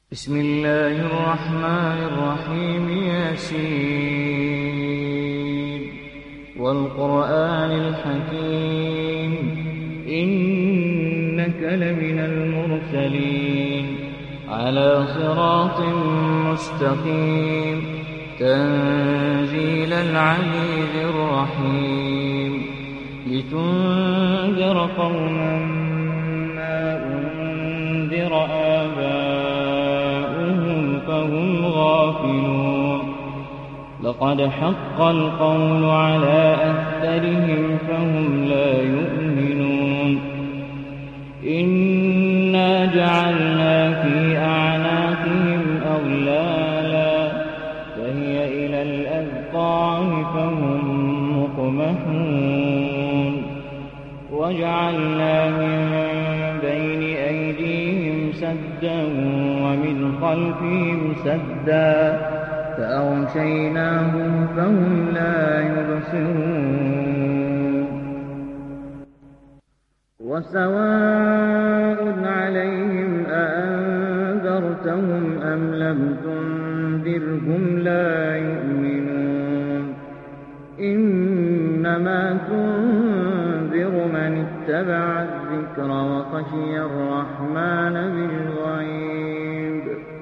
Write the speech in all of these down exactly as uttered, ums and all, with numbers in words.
بسم الله الرحمن الرحيم ياسين والقرآن الحكيم إنك لمن المرسلين على صراط مستقيم تنزيل العزيز الرحيم لتنذر قوما ما أنذر آباؤهم فهم غافلون لقد حق القول على أكثرهم فهم لا يؤمنون إنا جعلنا في أعناقهم أغلالا فهي إلى الأذقان فهم مقمحون وجعلنا من بين أيديهم سدا ومن خلفهم سدا فأغشيناهم فهم لا يبصرون وسواء عليهم أأنذرتهم أم لم تنذرهم لا يؤمنون إنما تنذر من اتبع الذكر وخشي الرحمن بالغيب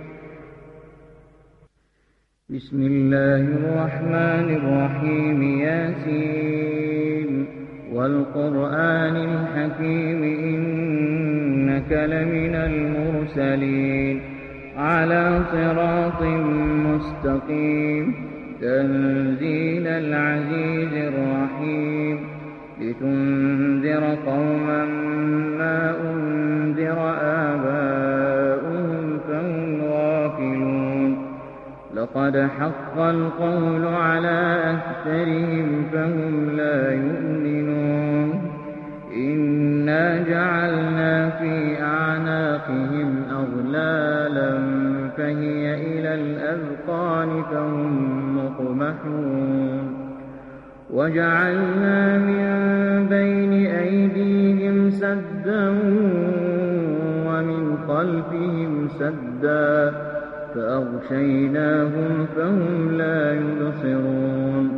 بسم الله الرحمن الرحيم ياسين والقرآن الحكيم إنك لمن المرسلين على صراط مستقيم تنزيل العزيز الرحيم لتنذر قوما ما أنذر آباؤهم فهم غافلون لقد حق القول على أكثرهم فهم لا يؤمنون إنا جعلنا في أعناقهم أغلالا فهي إلى الأذقان فهم مقمحون وجعلنا من بين أيديهم سدا ومن خلفهم سدا فأغشيناهم فهم لا يبصرون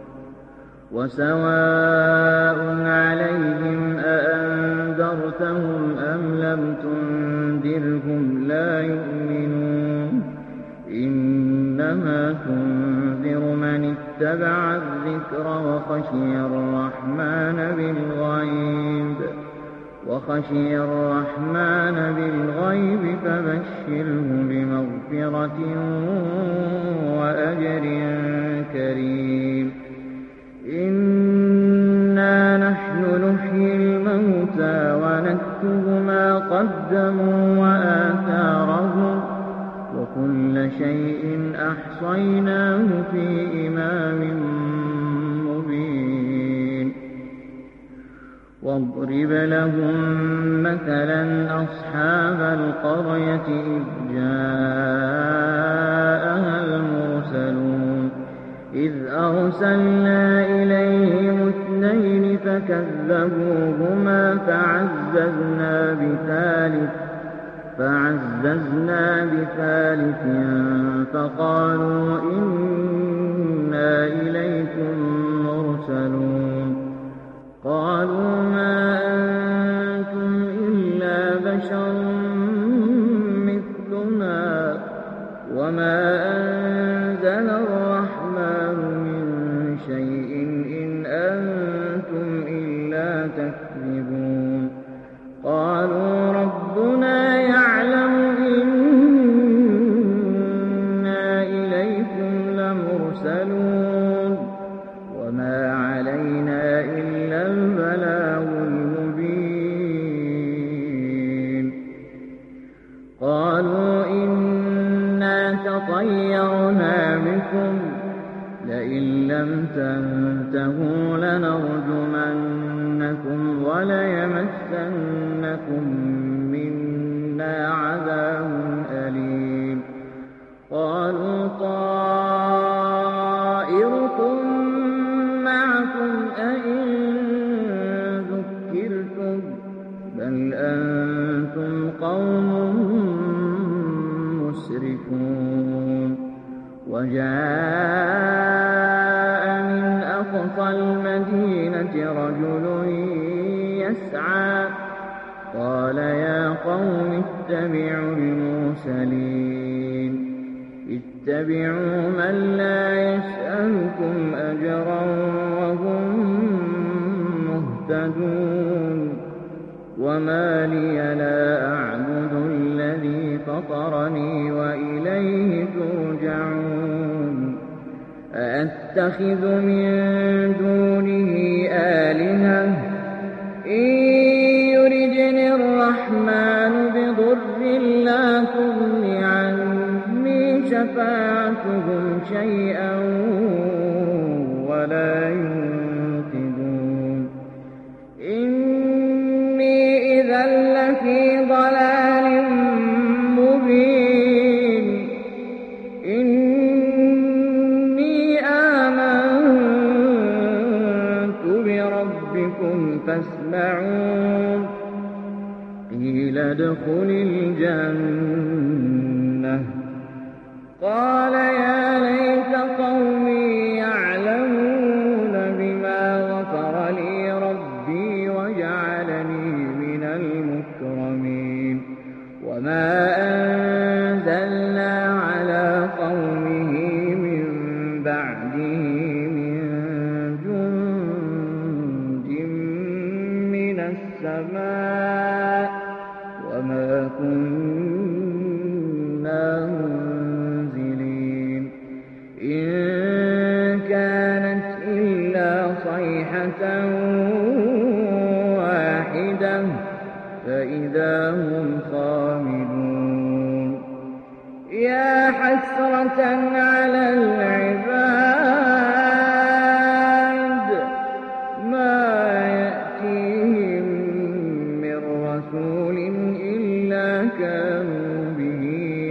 وسواء عليهم أأنذرتهم أم لم تنذرهم لا يؤمنون إنما تنذر من اتبع الذكر وخشي الرحمن بالغيب وخشي الرحمن بالغيب فبشره بمغفرة وأجر كريم إنا نحن نحيي الموتى ونكتب ما قدموا وآثارهم وكل شيء أحصيناه في إمام مبين واضرب لهم مثلا أصحاب القرية إذ جاءها المرسلون إذ أرسلنا إليهم اثنين فكذبوهما فعززنا بثالث فعززنا بثالث فقالوا إنا إليكم مرسلون قالوا ما أنتم إلا بشر مثلنا وما أنزل الرحمن من شيء إن أنتم إلا تكذبون قالوا ربنا يعلم إنا إليكم لمرسلون وما علينا إلا البلاغ المبين قالوا إنا تطيرنا بكم لئن لم تنتهوا لنرجمنكم وليمسنكم منا عذاب أليم قالوا طائركم معكم أئن ذكرتم بل أنتم قوم وجاء من أقصى المدينة رجل يسعى قال يا قوم اتبعوا المرسلين اتبعوا من لا يسألكم أجرا وهم مهتدون وما لي لا أعبد الذي فطرني وإليه ترجعون أأتخذ من دونه آلهة إن يردني الرحمن بضر لا تغن عني شفاعتهم شيئا ولا ينقذون إني إذا لفي ضلال مبين إني آمنت بربكم فاسمعون قيل ادخل الجنة قال يا ليت قومي يعلمون بما غفر لي ربي وجعلني من المكرمين وما أنزلنا على قومه من بعده من جند من السماء وما كنا منزلين إن كانت إلا صيحة واحدة فإذا هم خامدون يا حسرة على العباد ما يأتيهم من رسول إلا كانوا به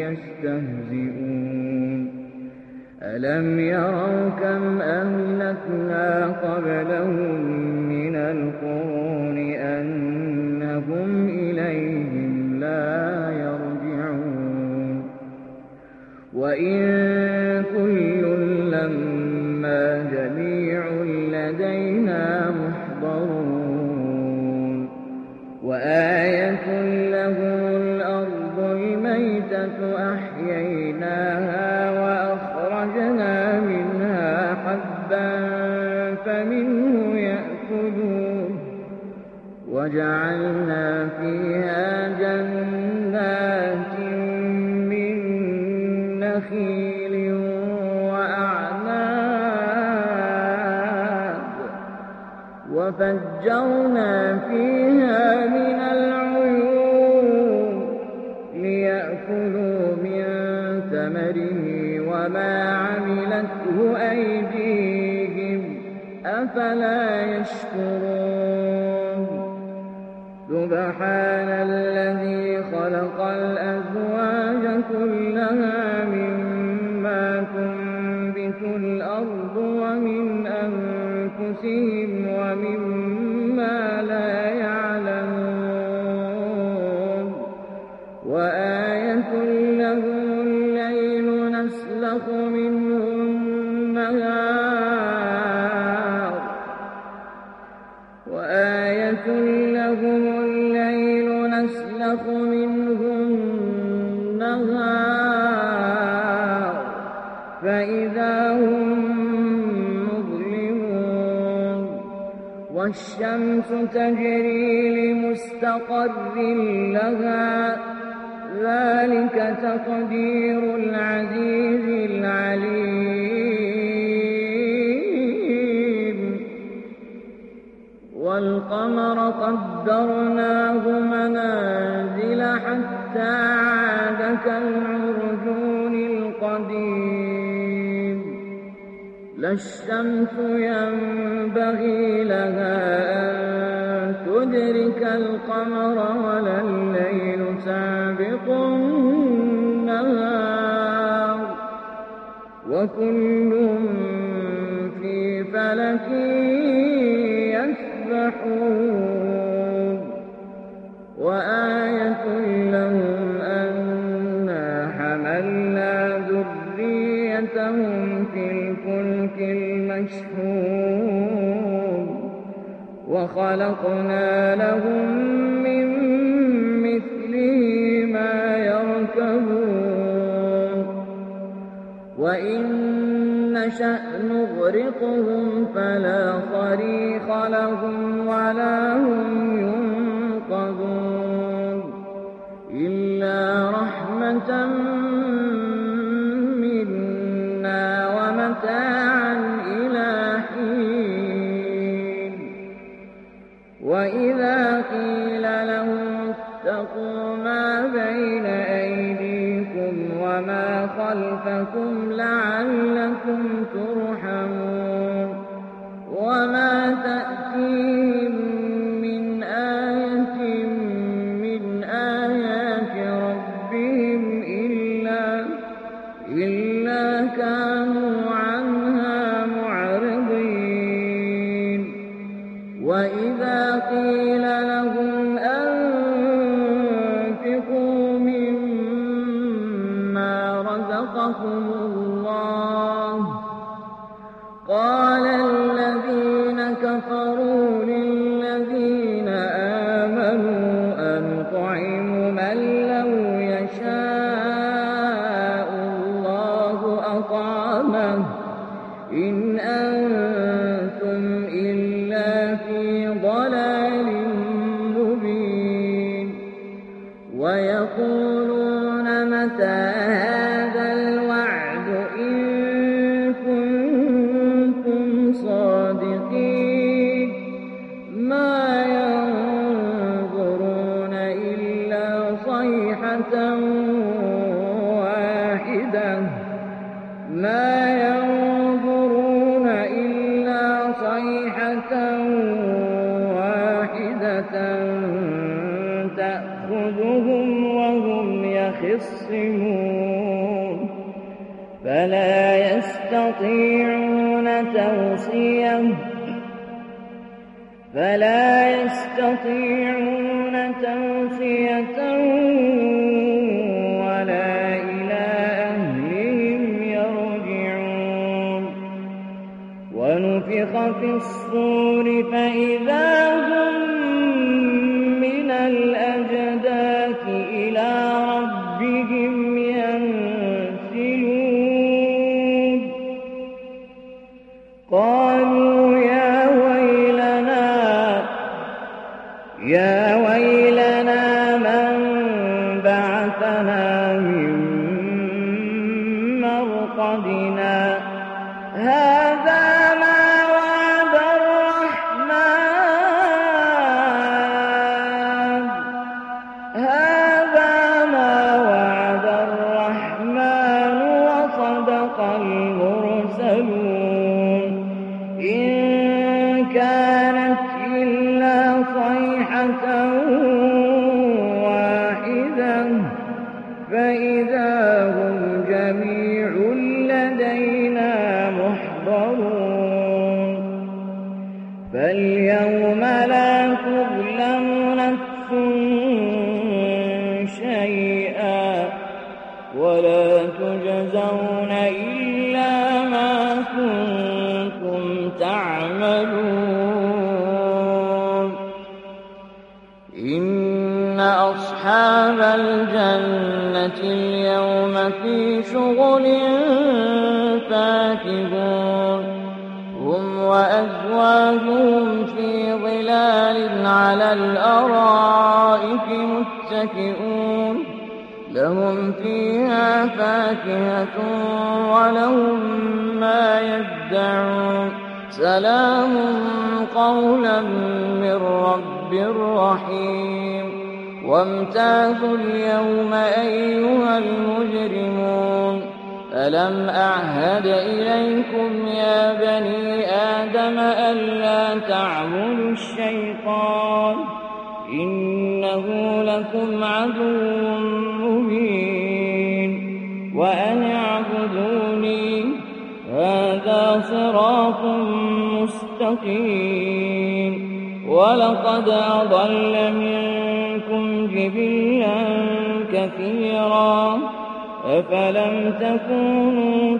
يستهزئون ألم يروا كم أهلكنا قبلهم من القرون أنهم إليهم لا يرجعون وإن كل لما جميع لدينا محضرون وآية لهم الأرض الميتة أحييناها وأخرجنا منها حبا فمنه يأكلون وجعلنا فيها جنات من نخيل وأعناب وفجرنا فيها من العيون ليأكلوا من ثمره وما عملته أيديهم أفلا يشكرون سبحان الذي خلق الأزواج كلها مما تنبت الأرض ومن أنفسهم ومما لا يعلمون وآية لهم الليل نسلخ منه النهار وآية لهم الليل نسلخ منه النهار فإذا هم مظلمون والشمس تجري لمستقر لها ذلك تقدير العزيز العليم والقمر قدرناه منازل حتى عاد كالعرجون القديم لا الشمس ينبغي لها أن تدرك القمر ولا الليل سابق النهار وكل في فلك يسبحون وآية لهم أنا حملنا ذريتهم وخلقنا لهم من مثله ما يركبون وإن نشأ نغرقهم فلا صريخ لهم ولا هم ينقذون إلا رحمة منا ومتاعا إلى حين وإذا قيل لهم اتقوا ما بين أيديكم وما خلفكم لعلكم ترحمون وما تأتيهم من آية من آيات ربهم إلا, إلا كانوا عنها معرضين وإذا قيل لهم أنفقوا مما رزقكم الله قال الذين كفروا للذين آمنوا أنطعم من لو يشاء الله أطعمه إن أنتم إلا في ضلال مبين ويقولون متى هذا الوعد إن كنتم صادقين ما ينظرون إلا صيحة واحدة ما ينظرون إلا صيحة واحدة تأخذهم وهم يخصمون فلا يستطيعون توصية فلا يستطيعون توصية ولا إلى أهلهم يرجعون ونفخ في الصور فإذا هم من الأجداث إلى ربهم ينسلون قالوا يا ويلنا يا ويلنا من بعثنا من مرقدنا هذا ما وعد الرحمن هذا ما وعد الرحمن وصدق المرسلون إن كانت إلا صيحة واحدة فإذا هم جميع لدينا محضرون فاليوم لا تظلم نفس شيئا ولا تجزون إلا ما كنتم تعملون إن أصحاب الجنة اليوم في شغل فاكهون هم وأزواجهم في ظلال على الأرائك متكئون لهم فيها فاكهة ولهم ما يدعون سلام قولا من رب رحيم وامتازوا اليوم أيها المجرمون ألم أعهد إليكم يا بني آدم ألا تعبدوا الشيطان إنه لكم عدو مبين وأن اعبدوني هذا صراط مستقيم ولقد أضل منكم جبلا كثيرا أفلم تكونوا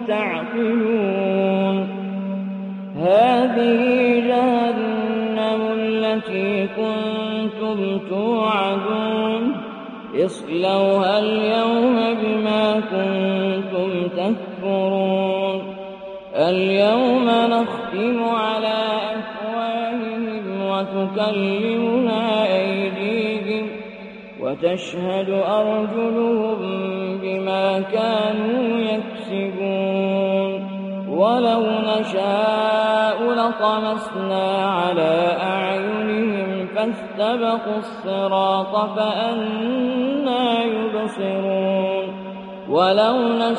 تعقلون هذه جهنم التي التي كنتم توعدون اصلوها اليوم بما كنتم تكفرون اليوم نختم على أفواههم وتكلمنا أيديهم وتشهد أرجلهم بما كانوا يكسبون ولو نشاء لطمسنا على أعينهم فاستبقوا الصراط فأنى يبصرون ولو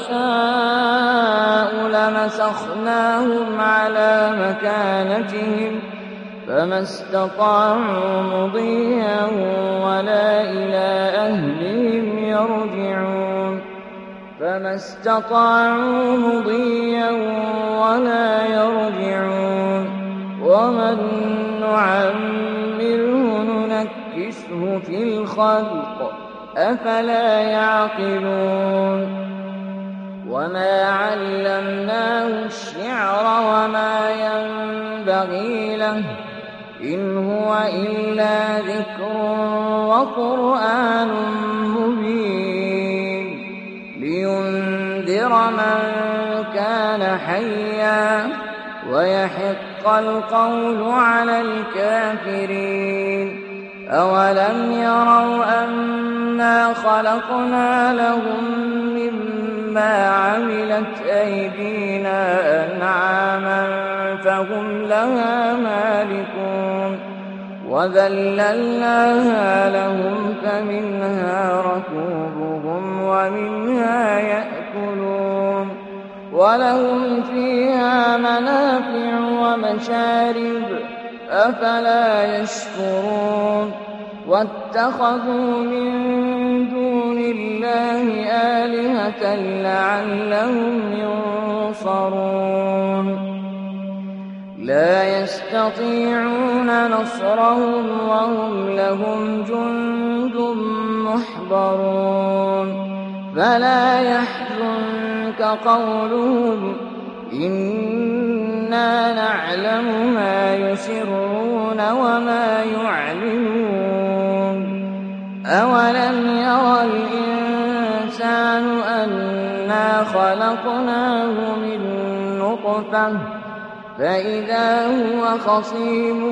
نشاء لمسخناهم على مكانتهم فما استطاعوا مضيا ولا إلى أهلهم يرجعون فما استطاعوا مضيا ولا يرجعون ومن نعمره ننكسه في الخلق أفلا يعقلون وما علمناه الشعر وما ينبغي له إن هو إلا ذكر وقرآن مبين لينذر من كان حيا ويحق القول على الكافرين أولم يروا أنا خلقنا لهم مما عملت أيدينا أنعاما فهم لها مالكون وذللناها لهم فمنها ركوبهم ومنها يأكلون ولهم فيها منافع ومشارب أفلا يشكرون واتخذوا من دون الله آلهة لعلهم ينصرون لا يستطيعون نصرهم وهم لهم جند محضرون فلا يحزنك قولهم إنا نعلم ما يسرون وما يعلنون أولم يرى الإنسان أنا خلقناه من نطفة فإذا هو خصيم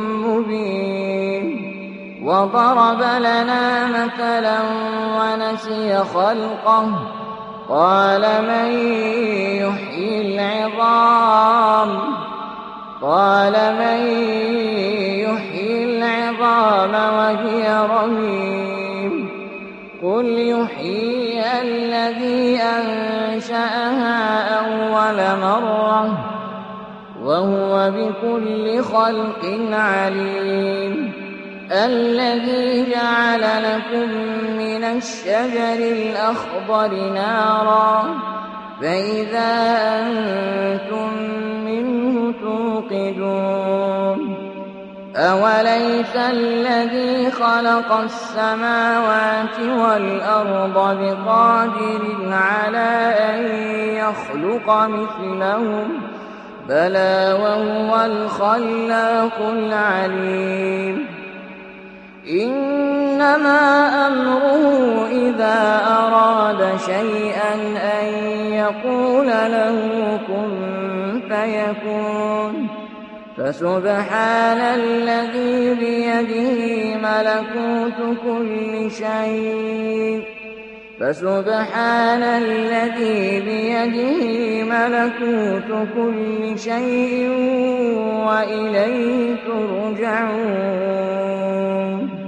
مبين وضرب لنا مثلا ونسي خلقه قال من يحيي العظام قال من يحيي العظام وهي رميم قل يحييها الذي أنشأها أول مرة وهو بكل خلق عليم الذي جعل لكم من الشجر الأخضر نارا فإذا أنتم منه توقدون أوليس الذي خلق السماوات والأرض بقادر على أن يخلق مثلهم بلى وهو الخلاق العليم إنما أمره إذا أراد شيئا أن يقول له كن فيكون فسبحان الذي بيده ملكوت كل شيء فسبحان الذي بيده ملكوت كل شيء وإليه ترجعون